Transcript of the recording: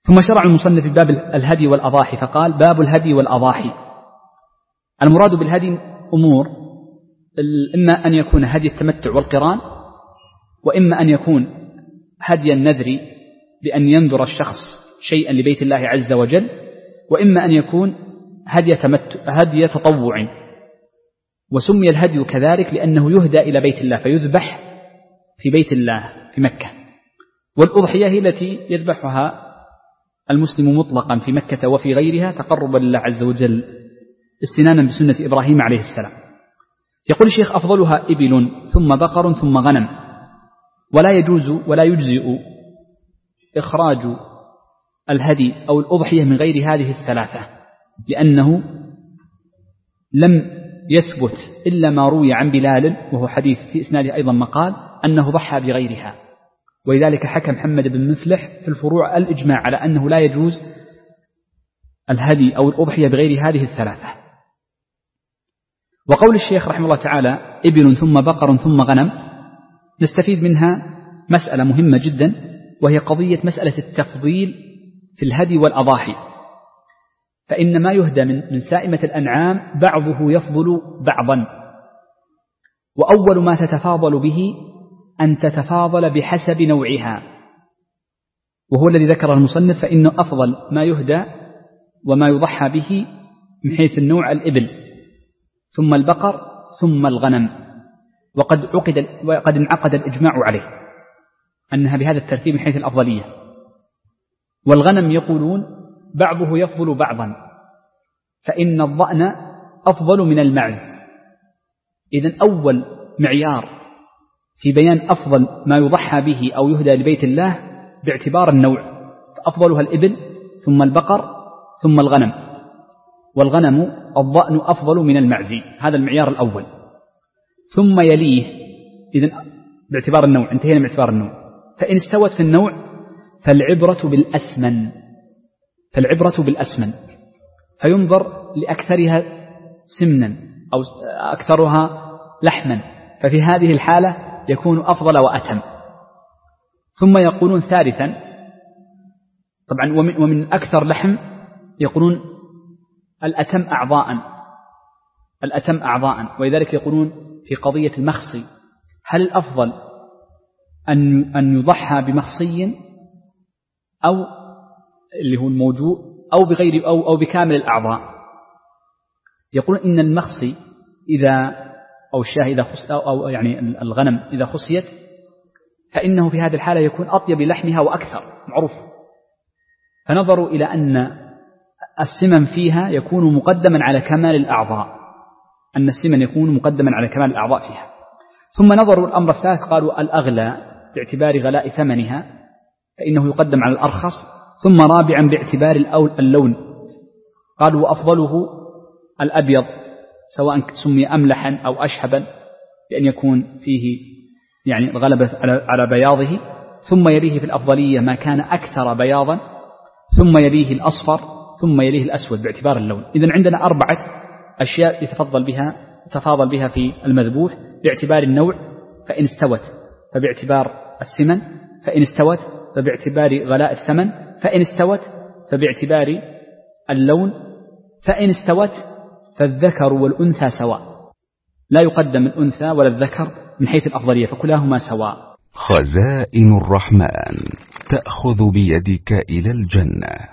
ثم شرع المصنف باب الهدي والأضاحي فقال: باب الهدي والأضاحي. المراد بالهدي أمور، إما أن يكون هدي التمتع والقران، وإما أن يكون هدي النذر بأن ينذر الشخص شيئا لبيت الله عز وجل، وإما أن يكون هدي تطوع. وسمي الهدي كذلك لأنه يهدى إلى بيت الله فيذبح في بيت الله في مكة. والأضحية هي التي يذبحها المسلم مطلقا في مكة وفي غيرها تقربا لله عز وجل استنانا بسنة إبراهيم عليه السلام. يقول الشيخ: أفضلها إبل ثم بقر ثم غنم، ولا يجوز ولا يجزئ إخراج الهدي أو الأضحية من غير هذه الثلاثة، لأنه لم يثبت إلا ما روي عن بلال، وهو حديث في إسناده أيضا مقال، أنه ضحى بغيرها. ولذلك حكى محمد بن مفلح في الفروع الإجماع على أنه لا يجوز الهدي أو الأضحية بغير هذه الثلاثة. وقول الشيخ رحمه الله تعالى: إبل ثم بقر ثم غنم، نستفيد منها مسألة مهمة جدا، وهي قضية مسألة التفضيل في الهدي والأضاحي. فإن ما يهدى من سائمة الأنعام بعضه يفضل بعضا، وأول ما تتفاضل به أن تتفاضل بحسب نوعها، وهو الذي ذكر المصنف، فإنه أفضل ما يهدى وما يضحى به من حيث النوع الإبل، ثم البقر، ثم الغنم. وقد انعقد الإجماع عليه أنها بهذا الترتيب من حيث الأفضلية. والغنم يقولون بعضه يفضل بعضا، فإن الضأن أفضل من المعز. إذن أول معيار في بيان أفضل ما يضحى به أو يهدى لبيت الله باعتبار النوع، فأفضلها الإبل ثم البقر ثم الغنم، والغنم الضأن أفضل من المعز، هذا المعيار الأول. ثم يليه، إذن باعتبار النوع، انتهينا من اعتبار النوع. فإن استوت في النوع فالعبرة بالأسمن، فينظر لأكثرها سمنا أو أكثرها لحما، ففي هذه الحالة يكون أفضل وأتم. ثم يقولون ثالثا، طبعا ومن أكثر لحم يقولون الأتم أعضاء، ولذلك يقولون في قضية المخصي: هل الأفضل أن يضحى بمخصي أو اللي هو الموجوء أو بغير أو بكامل الأعضاء؟ يقولون إن المخصي أو الشاه إذا أو يعني الغنم إذا خصيت فإنه في هذه الحالة يكون أطيب لحمها وأكثر معروف، فنظروا إلى أن السمن فيها يكون مقدما على كمال الأعضاء، فيها. ثم نظروا الأمر الثالث، قالوا الأغلى باعتبار غلاء ثمنها فإنه يقدم على الأرخص. ثم رابعا باعتبار اللون، قالوا وأفضله الأبيض، سواء سمي أملحا أو أشهبا، لأن يكون فيه يعني الغلبة على بياضه. ثم يليه في الأفضلية ما كان أكثر بياضا، ثم يليه الأصفر، ثم يليه الأسود باعتبار اللون. إذن عندنا 4 أشياء يتفاضل بها في المذبوح: باعتبار النوع فإن استوت فباعتبار السمن، فإن استوت فباعتبار غلاء الثمن، فإن استوت فباعتبار اللون، فإن استوت فالذكر والأنثى سواء، لا يقدم الأنثى ولا الذكر من حيث الأفضلية، فكلاهما سواء. خزائن الرحمن تأخذ بيدك إلى الجنة.